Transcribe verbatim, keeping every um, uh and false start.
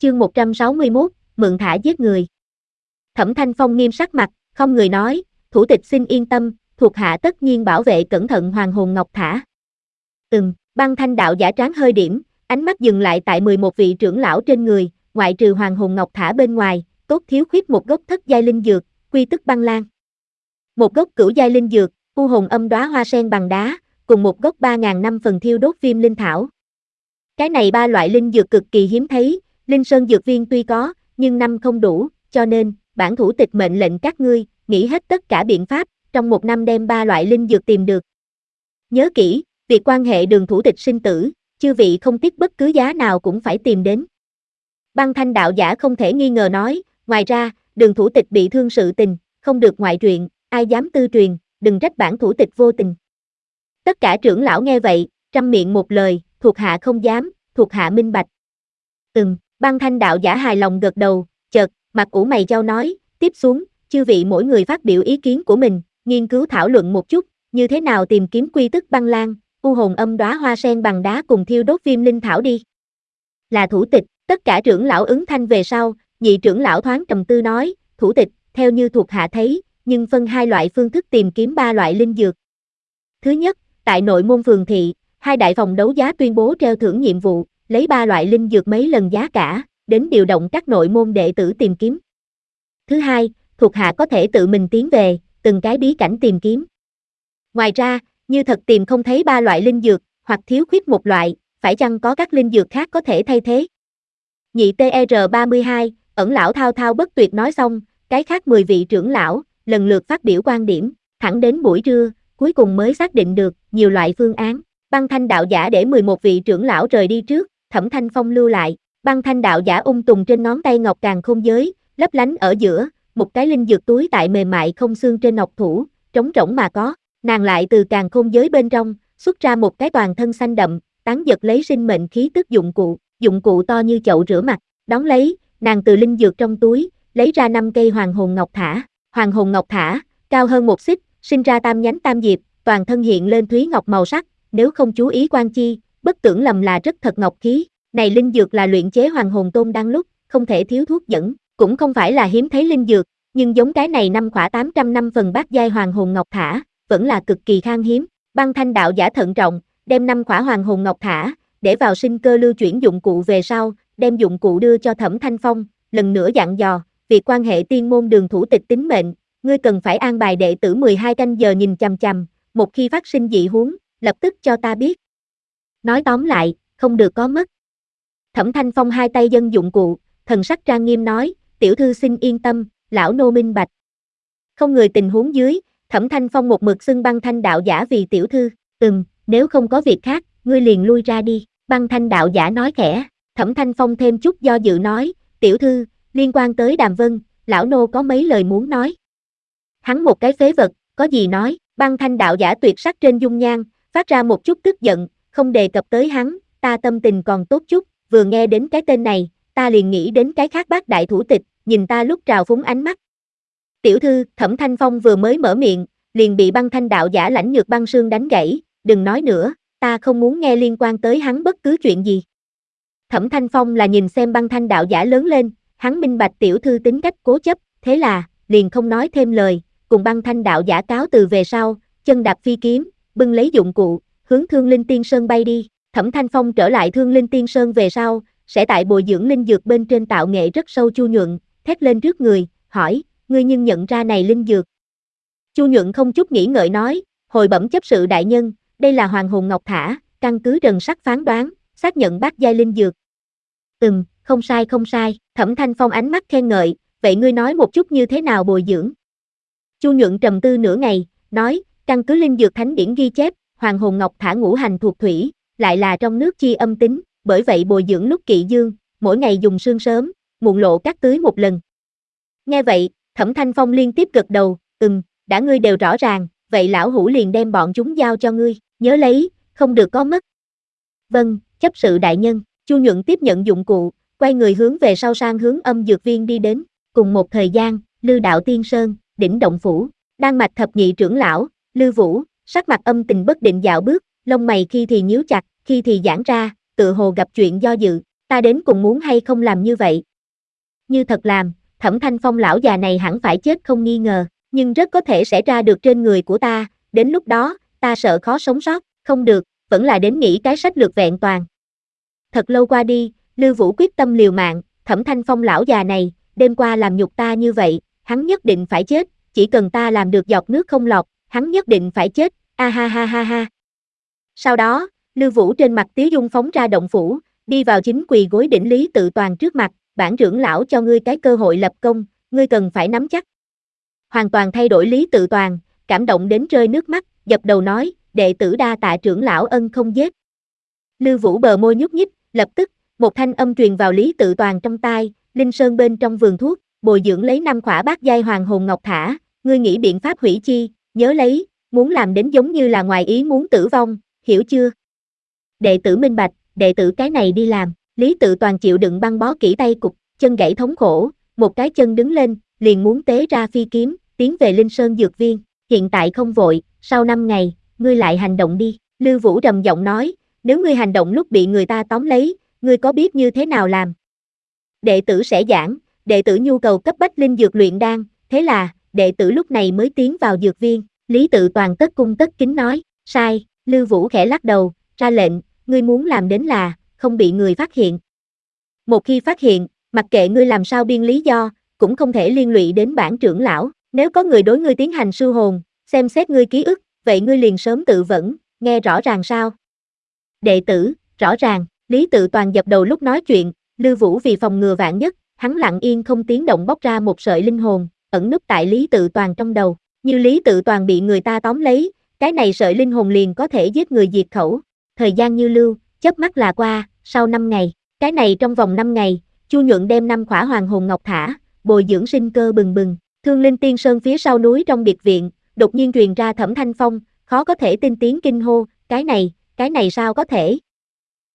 Chương một trăm sáu mươi mốt, mượn thả giết người. Thẩm Thanh Phong nghiêm sắc mặt, không người nói, thủ tịch xin yên tâm, thuộc hạ tất nhiên bảo vệ cẩn thận Hoàng Hồn Ngọc Thả. Ừm, Băng Thanh đạo giả tráng hơi điểm, ánh mắt dừng lại tại mười một vị trưởng lão trên người, ngoại trừ Hoàng Hồn Ngọc Thả bên ngoài, tốt thiếu khuyết một gốc thất giai linh dược, quy tức băng lan. Một gốc cửu giai linh dược, u hồn âm đóa hoa sen bằng đá, cùng một gốc ba ngàn năm phần thiêu đốt viêm linh thảo. Cái này ba loại linh dược cực kỳ hiếm thấy, Linh Sơn dược viên tuy có, nhưng năm không đủ, cho nên, bản thủ tịch mệnh lệnh các ngươi, nghĩ hết tất cả biện pháp, trong một năm đem ba loại linh dược tìm được. Nhớ kỹ, việc quan hệ Đường thủ tịch sinh tử, chư vị không tiếc bất cứ giá nào cũng phải tìm đến. Băng Thanh đạo giả không thể nghi ngờ nói, ngoài ra, Đường thủ tịch bị thương sự tình, không được ngoại truyện, ai dám tư truyền, đừng trách bản thủ tịch vô tình. Tất cả trưởng lão nghe vậy, trăm miệng một lời, thuộc hạ không dám, thuộc hạ minh bạch. Ừm, Băng Thanh đạo giả hài lòng gật đầu, chợt, mặt ủ mày chau nói, tiếp xuống, chư vị mỗi người phát biểu ý kiến của mình, nghiên cứu thảo luận một chút, như thế nào tìm kiếm quy tức băng lan, u hồn âm đóa hoa sen bằng đá cùng thiêu đốt viêm linh thảo đi. Là thủ tịch, tất cả trưởng lão ứng thanh về sau, nhị trưởng lão thoáng trầm tư nói, thủ tịch, theo như thuộc hạ thấy, nhưng phân hai loại phương thức tìm kiếm ba loại linh dược. Thứ nhất, tại nội môn phường thị, hai đại phòng đấu giá tuyên bố treo thưởng nhiệm vụ, lấy ba loại linh dược mấy lần giá cả, đến điều động các nội môn đệ tử tìm kiếm. Thứ hai, thuộc hạ có thể tự mình tiến về, từng cái bí cảnh tìm kiếm. Ngoài ra, như thật tìm không thấy ba loại linh dược, hoặc thiếu khuyết một loại, phải chăng có các linh dược khác có thể thay thế? Nhị T R ba mươi hai, ẩn lão thao thao bất tuyệt nói xong, cái khác mười vị trưởng lão, lần lượt phát biểu quan điểm, thẳng đến buổi trưa, cuối cùng mới xác định được nhiều loại phương án. Băng Thanh đạo giả để mười một vị trưởng lão rời đi trước, Thẩm Thanh Phong lưu lại, Băng Thanh đạo giả ung tùng trên ngón tay ngọc càn khôn giới, lấp lánh ở giữa, một cái linh dược túi tại mềm mại không xương trên ngọc thủ, trống rỗng mà có, nàng lại từ càn khôn giới bên trong, xuất ra một cái toàn thân xanh đậm, tán giật lấy sinh mệnh khí tức dụng cụ, dụng cụ to như chậu rửa mặt, đón lấy, nàng từ linh dược trong túi, lấy ra năm cây Hoàng Hồn Ngọc Thả, Hoàng Hồn Ngọc Thả, cao hơn một xích, sinh ra tam nhánh tam diệp, toàn thân hiện lên thúy ngọc màu sắc, nếu không chú ý quan chi, bất tưởng lầm là rất thật ngọc khí, này linh dược là luyện chế Hoàng Hồn Tôn đan lúc, không thể thiếu thuốc dẫn, cũng không phải là hiếm thấy linh dược, nhưng giống cái này năm khỏa tám trăm năm phần bát giai Hoàng Hồn Ngọc Thả, vẫn là cực kỳ khan hiếm. Băng Thanh đạo giả thận trọng, đem năm khỏa Hoàng Hồn Ngọc Thả, để vào sinh cơ lưu chuyển dụng cụ về sau, đem dụng cụ đưa cho Thẩm Thanh Phong, lần nữa dặn dò, việc quan hệ tiên môn Đường thủ tịch tính mệnh, ngươi cần phải an bài đệ tử mười hai canh giờ nhìn chằm chằm, một khi phát sinh dị huống, lập tức cho ta biết. Nói tóm lại, không được có mất. Thẩm Thanh Phong hai tay dâng dụng cụ, thần sắc trang nghiêm nói, tiểu thư xin yên tâm, lão nô minh bạch. Không người tình huống dưới, Thẩm Thanh Phong một mực xưng Băng Thanh đạo giả vì tiểu thư, ừm, nếu không có việc khác, ngươi liền lui ra đi, Băng Thanh đạo giả nói khẽ, Thẩm Thanh Phong thêm chút do dự nói, tiểu thư, liên quan tới Đàm Vân, lão nô có mấy lời muốn nói. Hắn một cái phế vật, có gì nói, Băng Thanh đạo giả tuyệt sắc trên dung nhan, phát ra một chút tức giận, không đề cập tới hắn, ta tâm tình còn tốt chút, vừa nghe đến cái tên này, ta liền nghĩ đến cái khác bác đại thủ tịch, nhìn ta lúc trào phúng ánh mắt. Tiểu thư, Thẩm Thanh Phong vừa mới mở miệng, liền bị Băng Thanh đạo giả lãnh nhược băng sương đánh gãy, đừng nói nữa, ta không muốn nghe liên quan tới hắn bất cứ chuyện gì. Thẩm Thanh Phong là nhìn xem Băng Thanh đạo giả lớn lên, hắn minh bạch tiểu thư tính cách cố chấp, thế là, liền không nói thêm lời, cùng Băng Thanh đạo giả cáo từ về sau, chân đạp phi kiếm, bưng lấy dụng cụ, hướng Thương Linh Tiên Sơn bay đi. Thẩm Thanh Phong trở lại Thương Linh Tiên Sơn về sau, sẽ tại bồi dưỡng linh dược bên trên tạo nghệ rất sâu Chu Nhuận, thét lên trước người, hỏi, ngươi nhưng nhận ra này linh dược. Chu Nhuận không chút nghĩ ngợi nói, hồi bẩm chấp sự đại nhân, đây là Hoàng Hồn Ngọc Thả, căn cứ rần sắc phán đoán, xác nhận bát giai linh dược. Ừm, không sai không sai, Thẩm Thanh Phong ánh mắt khen ngợi, vậy ngươi nói một chút như thế nào bồi dưỡng. Chu Nhuận trầm tư nửa ngày, nói, căn cứ linh dược thánh điển ghi chép, Hoàng Hồn Ngọc Thả ngũ hành thuộc thủy, lại là trong nước chi âm tính, bởi vậy bồi dưỡng lúc kỵ dương, mỗi ngày dùng sương sớm, muộn lộ cắt tưới một lần. Nghe vậy, Thẩm Thanh Phong liên tiếp gật đầu, ừm, đã ngươi đều rõ ràng, vậy lão hủ liền đem bọn chúng giao cho ngươi, nhớ lấy, không được có mất. Vâng, chấp sự đại nhân, Chu Nhuận tiếp nhận dụng cụ, quay người hướng về sau sang hướng âm dược viên đi đến, cùng một thời gian, Lư Đạo Tiên Sơn, đỉnh động phủ, Đan Mạch thập nhị trưởng lão, Lư Vũ, sắc mặt âm tình bất định dạo bước, lông mày khi thì nhíu chặt, khi thì giãn ra, tựa hồ gặp chuyện do dự, Ta đến cùng muốn hay không làm như vậy? Như thật làm, Thẩm Thanh Phong lão già này hẳn phải chết không nghi ngờ, nhưng rất có thể sẽ ra được trên người của ta, đến lúc đó, ta sợ khó sống sót, không được, vẫn là đến nghĩ cái sách lược vẹn toàn. Thật lâu qua đi, Lưu Vũ quyết tâm liều mạng, Thẩm Thanh Phong lão già này, đêm qua làm nhục ta như vậy, hắn nhất định phải chết, chỉ cần ta làm được giọt nước không lọt, hắn nhất định phải chết, a ha ha ha ha. Sau đó, Lưu Vũ trên mặt Tiếu Dung phóng ra động phủ, đi vào chính quỳ gối đỉnh Lý Tự Toàn trước mặt, bản trưởng lão cho ngươi cái cơ hội lập công, ngươi cần phải nắm chắc. Hoàn toàn thay đổi Lý Tự Toàn, cảm động đến rơi nước mắt, dập đầu nói, đệ tử đa tạ trưởng lão ân không giết. Lưu Vũ bờ môi nhúc nhích, lập tức, một thanh âm truyền vào Lý Tự Toàn trong tai, Linh Sơn bên trong vườn thuốc, bồi dưỡng lấy năm khỏa bát giai hoàng hồn ngọc thả, ngươi nghĩ biện pháp hủy chi, nhớ lấy, muốn làm đến giống như là ngoài ý muốn tử vong, hiểu chưa? Đệ tử minh bạch, đệ tử cái này đi làm, Lý Tự Toàn chịu đựng băng bó kỹ tay cục, chân gãy thống khổ, một cái chân đứng lên, liền muốn tế ra phi kiếm, tiến về Linh Sơn dược viên, hiện tại không vội, sau năm ngày, ngươi lại hành động đi, Lưu Vũ trầm giọng nói, nếu ngươi hành động lúc bị người ta tóm lấy, ngươi có biết như thế nào làm? Đệ tử sẽ giảng, đệ tử nhu cầu cấp bách linh dược luyện đan, thế là, đệ tử lúc này mới tiến vào dược viên, Lý Tự Toàn tất cung tất kính nói, sai, Lưu Vũ khẽ lắc đầu, ra lệnh, ngươi muốn làm đến là, không bị người phát hiện. Một khi phát hiện, mặc kệ ngươi làm sao biên lý do, cũng không thể liên lụy đến bản trưởng lão, nếu có người đối ngươi tiến hành sưu hồn, xem xét ngươi ký ức, vậy ngươi liền sớm tự vẫn, nghe rõ ràng sao? Đệ tử, rõ ràng, Lý Tự Toàn dập đầu lúc nói chuyện, Lưu Vũ vì phòng ngừa vạn nhất, hắn lặng yên không tiếng động bóc ra một sợi linh hồn, ẩn núp tại Lý Tự Toàn trong đầu, như Lý Tự Toàn bị người ta tóm lấy, cái này sợi linh hồn liền có thể giết người diệt khẩu, thời gian như lưu, chớp mắt là qua, sau năm ngày, cái này trong vòng năm ngày, Chu Nhuận đem năm khỏa hoàng hồn ngọc thả, bồi dưỡng sinh cơ bừng bừng, Thương Linh Tiên Sơn phía sau núi trong biệt viện, đột nhiên truyền ra Thẩm Thanh Phong, khó có thể tin tiếng kinh hô, cái này, cái này sao có thể?